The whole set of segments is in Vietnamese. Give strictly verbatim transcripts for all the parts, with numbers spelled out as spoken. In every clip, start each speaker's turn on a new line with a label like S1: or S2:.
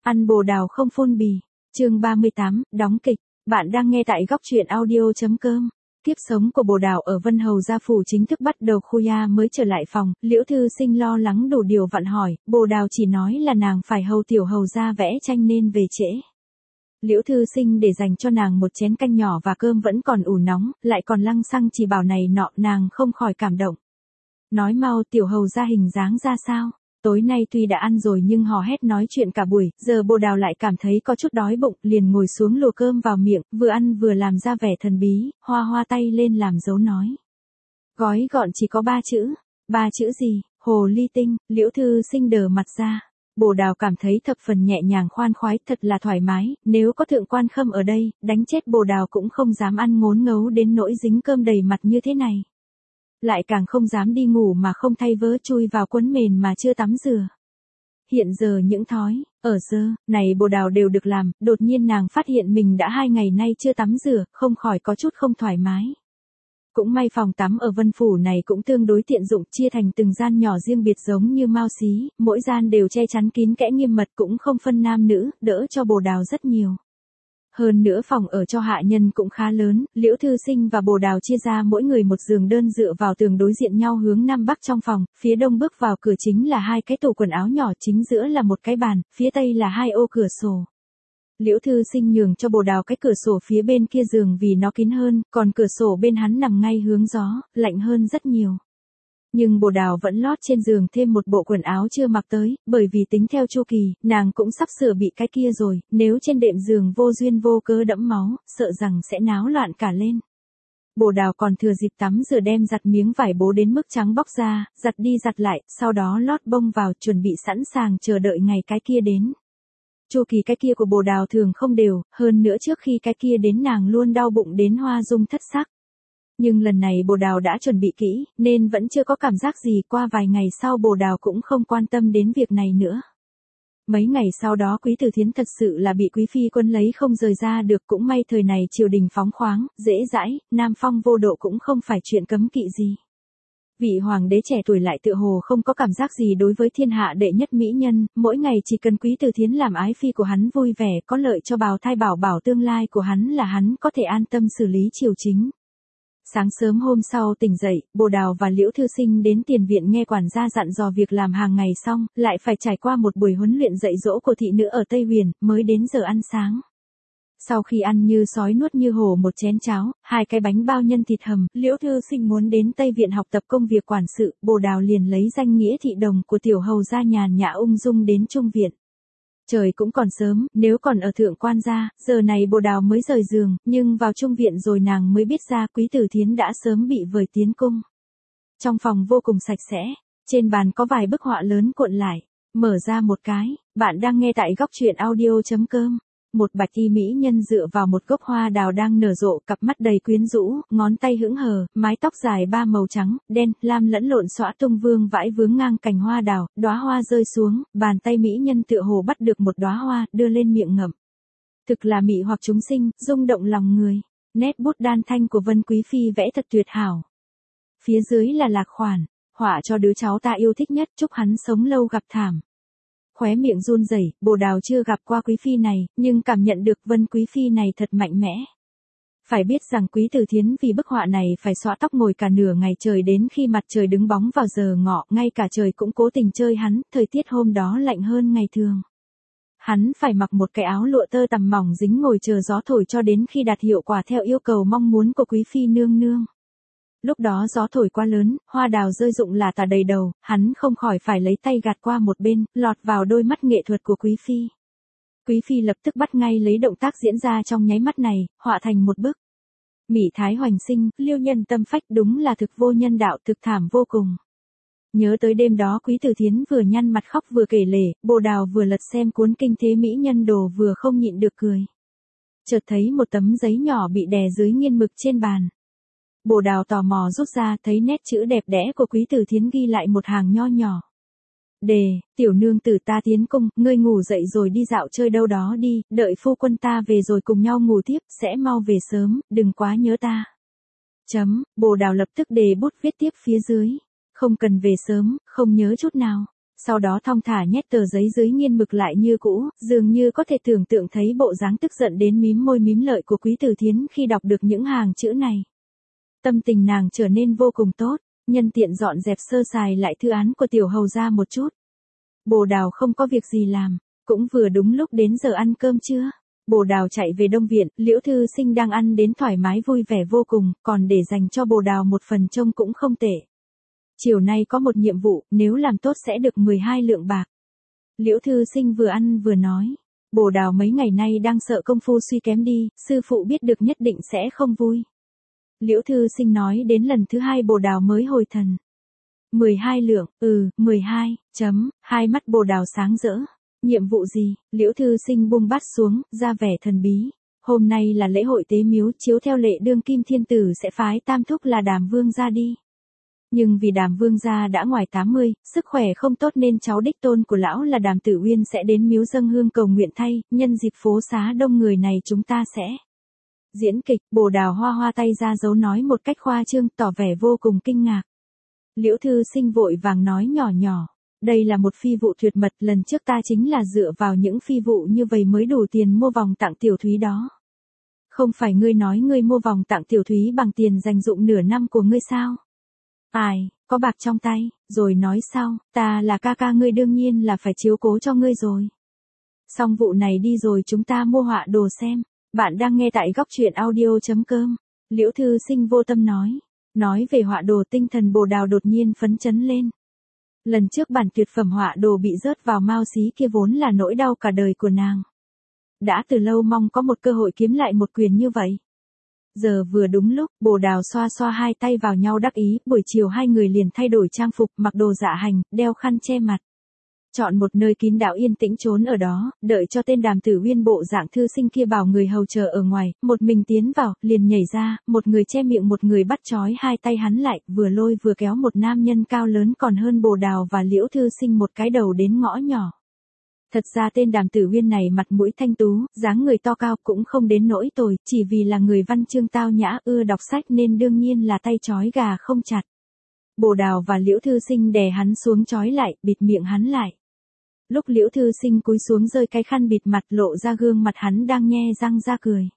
S1: Ăn bồ đào không phun bì. Chương ba mươi tám, đóng kịch. Bạn đang nghe tại góc truyện audio.com. Kiếp sống của bồ đào ở Vân Hầu gia phủ chính thức bắt đầu. Khuya mới trở lại phòng, Liễu Thư Sinh lo lắng đủ điều vặn hỏi, bồ đào chỉ nói là nàng phải hầu tiểu hầu gia vẽ tranh nên về trễ. Liễu Thư Sinh để dành cho nàng một chén canh nhỏ và cơm vẫn còn ủ nóng, lại còn lăng xăng chỉ bảo này nọ, nàng không khỏi cảm động. Nói mau, tiểu hầu gia hình dáng ra sao? Tối nay tuy đã ăn rồi nhưng hò hét nói chuyện cả buổi, giờ bồ đào lại cảm thấy có chút đói bụng, liền ngồi xuống lùa cơm vào miệng, vừa ăn vừa làm ra vẻ thần bí, hoa hoa tay lên làm dấu nói. Gói gọn chỉ có ba chữ. Ba chữ gì? Hồ ly tinh. Liễu Thư Sinh đờ mặt ra. Bồ đào cảm thấy thập phần nhẹ nhàng khoan khoái, thật là thoải mái, nếu có thượng quan Khâm ở đây, đánh chết bồ đào cũng không dám ăn ngốn ngấu đến nỗi dính cơm đầy mặt như thế này. Lại càng không dám đi ngủ mà không thay vớ, chui vào quấn mền mà chưa tắm rửa. Hiện giờ những thói, ở giờ, này bồ đào đều được làm, đột nhiên nàng phát hiện mình đã hai ngày nay chưa tắm rửa, không khỏi có chút không thoải mái. Cũng may phòng tắm ở Vân Phủ này cũng tương đối tiện dụng, chia thành từng gian nhỏ riêng biệt giống như mao xí, mỗi gian đều che chắn kín kẽ nghiêm mật, cũng không phân nam nữ, đỡ cho bồ đào rất nhiều. Hơn nữa phòng ở cho hạ nhân cũng khá lớn, Liễu Thư Sinh và bồ đào chia ra mỗi người một giường đơn dựa vào tường đối diện nhau hướng nam bắc trong phòng, phía đông bước vào cửa chính là hai cái tủ quần áo nhỏ, chính giữa là một cái bàn, phía tây là hai ô cửa sổ. Liễu Thư Sinh nhường cho bồ đào cái cửa sổ phía bên kia giường vì nó kín hơn, còn cửa sổ bên hắn nằm ngay hướng gió, lạnh hơn rất nhiều. Nhưng bồ đào vẫn lót trên giường thêm một bộ quần áo chưa mặc tới, bởi vì tính theo chu kỳ, nàng cũng sắp sửa bị cái kia rồi, nếu trên đệm giường vô duyên vô cớ đẫm máu, sợ rằng sẽ náo loạn cả lên. Bồ đào còn thừa dịp tắm rửa đem giặt miếng vải bố đến mức trắng bóc ra, giặt đi giặt lại, sau đó lót bông vào, chuẩn bị sẵn sàng chờ đợi ngày cái kia đến. Chu kỳ cái kia của bồ đào thường không đều, hơn nữa trước khi cái kia đến nàng luôn đau bụng đến hoa dung thất sắc. Nhưng lần này bồ đào đã chuẩn bị kỹ, nên vẫn chưa có cảm giác gì, qua vài ngày sau bồ đào cũng không quan tâm đến việc này nữa. Mấy ngày sau đó Quý Tử Thiến thật sự là bị Quý Phi quân lấy không rời ra được, cũng may thời này triều đình phóng khoáng, dễ dãi, nam phong vô độ cũng không phải chuyện cấm kỵ gì. Vị hoàng đế trẻ tuổi lại tựa hồ không có cảm giác gì đối với thiên hạ đệ nhất mỹ nhân, mỗi ngày chỉ cần Quý Tử Thiến làm ái phi của hắn vui vẻ, có lợi cho bào thai bảo bảo tương lai của hắn là hắn có thể an tâm xử lý triều chính. Sáng sớm hôm sau tỉnh dậy, bồ đào và Liễu Thư Sinh đến tiền viện nghe quản gia dặn dò việc làm hàng ngày xong, lại phải trải qua một buổi huấn luyện dạy dỗ của thị nữ ở Tây Huyền, mới đến giờ ăn sáng. Sau khi ăn như sói nuốt như hổ một chén cháo, hai cái bánh bao nhân thịt hầm, Liễu Thư Sinh muốn đến Tây Viện học tập công việc quản sự, bồ đào liền lấy danh nghĩa thị đồng của tiểu hầu gia nhàn nhã ung dung đến Trung Viện. Trời cũng còn sớm, nếu còn ở thượng quan gia, giờ này bồ đào mới rời giường, nhưng vào Trung Viện rồi nàng mới biết ra Quý Tử Thiến đã sớm bị vời tiến cung. Trong phòng vô cùng sạch sẽ, trên bàn có vài bức họa lớn cuộn lại, mở ra một cái, bạn đang nghe tại góc truyện audio.com. Một bạch y mỹ nhân dựa vào một gốc hoa đào đang nở rộ, cặp mắt đầy quyến rũ, ngón tay hững hờ, mái tóc dài ba màu trắng, đen, lam lẫn lộn xõa tung vương vãi vướng ngang cành hoa đào, đóa hoa rơi xuống, bàn tay mỹ nhân tựa hồ bắt được một đóa hoa, đưa lên miệng ngậm. Thực là mị hoặc chúng sinh, rung động lòng người. Nét bút đan thanh của Vân Quý Phi vẽ thật tuyệt hảo. Phía dưới là lạc khoản, họa cho đứa cháu ta yêu thích nhất, chúc hắn sống lâu gặp thảm. Khóe miệng run rẩy, bồ đào chưa gặp qua Quý Phi này, nhưng cảm nhận được Vân Quý Phi này thật mạnh mẽ. Phải biết rằng Quý Tử Thiến vì bức họa này phải xõa tóc ngồi cả nửa ngày trời, đến khi mặt trời đứng bóng vào giờ ngọ, ngay cả trời cũng cố tình chơi hắn, thời tiết hôm đó lạnh hơn ngày thường. Hắn phải mặc một cái áo lụa tơ tằm mỏng dính ngồi chờ gió thổi cho đến khi đạt hiệu quả theo yêu cầu mong muốn của Quý Phi nương nương. Lúc đó gió thổi quá lớn, hoa đào rơi rụng là tả đầy đầu, hắn không khỏi phải lấy tay gạt qua một bên, lọt vào đôi mắt nghệ thuật của Quý Phi. Quý Phi lập tức bắt ngay lấy động tác diễn ra trong nháy mắt này, họa thành một bức. Mỹ thái hoành sinh, liêu nhân tâm phách, đúng là thực vô nhân đạo, thực thảm vô cùng. Nhớ tới đêm đó Quý Tử Thiến vừa nhăn mặt khóc vừa kể lể, bồ đào vừa lật xem cuốn kinh thế mỹ nhân đồ vừa không nhịn được cười. Chợt thấy một tấm giấy nhỏ bị đè dưới nghiên mực trên bàn. Bồ đào tò mò rút ra, thấy nét chữ đẹp đẽ của Quý Tử Thiến ghi lại một hàng nho nhỏ. Đề, tiểu nương tử ta tiến cung, ngươi ngủ dậy rồi đi dạo chơi đâu đó đi, đợi phu quân ta về rồi cùng nhau ngủ tiếp, sẽ mau về sớm, đừng quá nhớ ta. Chấm, bồ đào lập tức đề bút viết tiếp phía dưới. Không cần về sớm, không nhớ chút nào. Sau đó thong thả nhét tờ giấy dưới nghiên mực lại như cũ, dường như có thể tưởng tượng thấy bộ dáng tức giận đến mím môi mím lợi của Quý Tử Thiến khi đọc được những hàng chữ này. Tâm tình nàng trở nên vô cùng tốt, nhân tiện dọn dẹp sơ sài lại thư án của tiểu hầu ra một chút. Bồ Đào không có việc gì làm, cũng vừa đúng lúc đến giờ ăn cơm trưa. Bồ Đào chạy về Đông Viện, Liễu Thư Sinh đang ăn đến thoải mái vui vẻ vô cùng, còn để dành cho Bồ Đào một phần trông cũng không tệ. Chiều nay có một nhiệm vụ, nếu làm tốt sẽ được mười hai lượng bạc. Liễu Thư Sinh vừa ăn vừa nói. Bồ Đào mấy ngày nay đang sợ công phu suy kém đi, sư phụ biết được nhất định sẽ không vui. Liễu Thư Sinh nói đến lần thứ hai Bồ Đào mới hồi thần. mười hai lượng, ừ, mười hai, chấm, hai mắt Bồ Đào sáng rỡ. Nhiệm vụ gì? Liễu Thư Sinh buông bát xuống, ra vẻ thần bí. Hôm nay là lễ hội tế miếu, chiếu theo lệ đương kim thiên tử sẽ phái tam thúc là Đàm Vương ra đi. Nhưng vì Đàm Vương gia đã ngoài tám mươi, sức khỏe không tốt nên cháu đích tôn của lão là Đàm Tử Uyên sẽ đến miếu dâng hương cầu nguyện thay, nhân dịp phố xá đông người này chúng ta sẽ diễn kịch. Bồ Đào hoa hoa tay ra dấu nói một cách khoa trương, tỏ vẻ vô cùng kinh ngạc. Liễu Thư Sinh vội vàng nói nhỏ nhỏ, đây là một phi vụ tuyệt mật, lần trước ta chính là dựa vào những phi vụ như vậy mới đủ tiền mua vòng tặng Tiểu Thúy đó. Không phải ngươi nói ngươi mua vòng tặng Tiểu Thúy bằng tiền dành dụm nửa năm của ngươi sao? Ai, có bạc trong tay, rồi nói sau, ta là ca ca ngươi đương nhiên là phải chiếu cố cho ngươi rồi. Xong vụ này đi rồi chúng ta mua họa đồ xem. Bạn đang nghe tại góc truyện audio chấm com. Liễu Thư Sinh vô tâm nói. Nói về họa đồ, tinh thần Bồ Đào đột nhiên phấn chấn lên. Lần trước bản tuyệt phẩm họa đồ bị rớt vào mao xí kia vốn là nỗi đau cả đời của nàng. Đã từ lâu mong có một cơ hội kiếm lại một quyền như vậy. Giờ vừa đúng lúc, Bồ Đào xoa xoa hai tay vào nhau đắc ý, buổi chiều hai người liền thay đổi trang phục, mặc đồ dạ hành, đeo khăn che mặt. Chọn một nơi kín đáo yên tĩnh trốn ở đó, đợi cho tên Đàm Tử Uyên bộ dạng thư sinh kia bảo người hầu chờ ở ngoài, một mình tiến vào, liền nhảy ra, một người che miệng một người bắt trói hai tay hắn lại, vừa lôi vừa kéo một nam nhân cao lớn còn hơn Bồ Đào và Liễu Thư Sinh một cái đầu đến ngõ nhỏ. Thật ra tên Đàm Tử Uyên này mặt mũi thanh tú, dáng người to cao cũng không đến nỗi tồi, chỉ vì là người văn chương tao nhã ưa đọc sách nên đương nhiên là tay trói gà không chặt. Bồ Đào và Liễu Thư Sinh đè hắn xuống trói lại, bịt miệng hắn lại. Lúc Liễu Thư Sinh cúi xuống rơi cái khăn bịt mặt lộ ra gương mặt hắn đang nhe răng ra cười.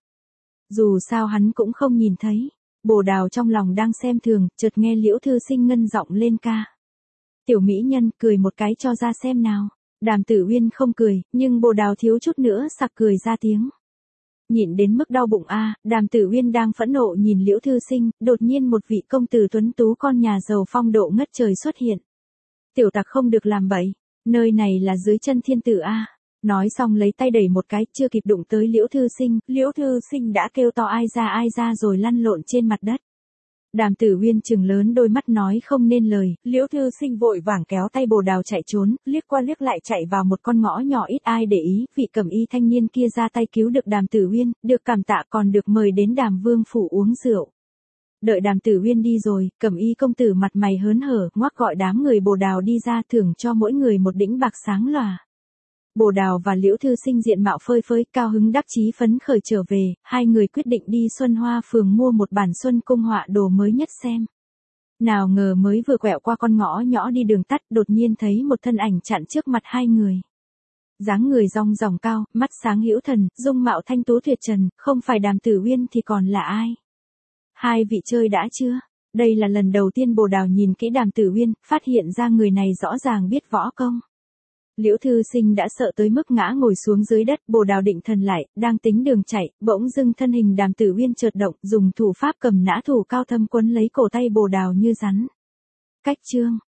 S1: Dù sao hắn cũng không nhìn thấy. Bồ Đào trong lòng đang xem thường, chợt nghe Liễu Thư Sinh ngân giọng lên ca. Tiểu mỹ nhân, cười một cái cho ra xem nào. Đàm Tử Uyên không cười, nhưng Bồ Đào thiếu chút nữa sặc cười ra tiếng. Nhịn đến mức đau bụng a, Đàm Tử Uyên đang phẫn nộ nhìn Liễu Thư Sinh, đột nhiên một vị công tử tuấn tú con nhà giàu phong độ ngất trời xuất hiện. Tiểu tặc không được làm bậy, nơi này là dưới chân thiên tử a. Nói xong lấy tay đẩy một cái, chưa kịp đụng tới Liễu Thư Sinh, Liễu Thư Sinh đã kêu to ai ra ai ra rồi lăn lộn trên mặt đất. Đàm Tử Uyên trừng lớn đôi mắt nói không nên lời, Liễu Thư Sinh vội vàng kéo tay Bồ Đào chạy trốn, liếc qua liếc lại chạy vào một con ngõ nhỏ ít ai để ý, vị cẩm y thanh niên kia ra tay cứu được Đàm Tử Uyên, được cảm tạ còn được mời đến Đàm Vương phủ uống rượu. Đợi Đàm Tử Uyên đi rồi, cẩm y công tử mặt mày hớn hở, ngoắc gọi đám người Bồ Đào đi ra thưởng cho mỗi người một đĩnh bạc sáng lòa. Bồ Đào và Liễu Thư Sinh diện mạo phơi phới, cao hứng đắc chí phấn khởi trở về, hai người quyết định đi Xuân Hoa phường mua một bản Xuân Cung họa đồ mới nhất xem. Nào ngờ mới vừa quẹo qua con ngõ nhỏ đi đường tắt, đột nhiên thấy một thân ảnh chặn trước mặt hai người. Dáng người rong ròng cao, mắt sáng hữu thần, dung mạo thanh tú tuyệt trần, không phải Đàm Tử Uyên thì còn là ai? Hai vị chơi đã chưa? Đây là lần đầu tiên Bồ Đào nhìn kỹ Đàm Tử Uyên, phát hiện ra người này rõ ràng biết võ công. Liễu Thư Sinh đã sợ tới mức ngã ngồi xuống dưới đất, Bồ Đào định thần lại, đang tính đường chạy, bỗng dưng thân hình Đàm Tử Uyên chợt động, dùng thủ pháp cầm nã thủ cao thâm quấn lấy cổ tay Bồ Đào như rắn. Cách chương,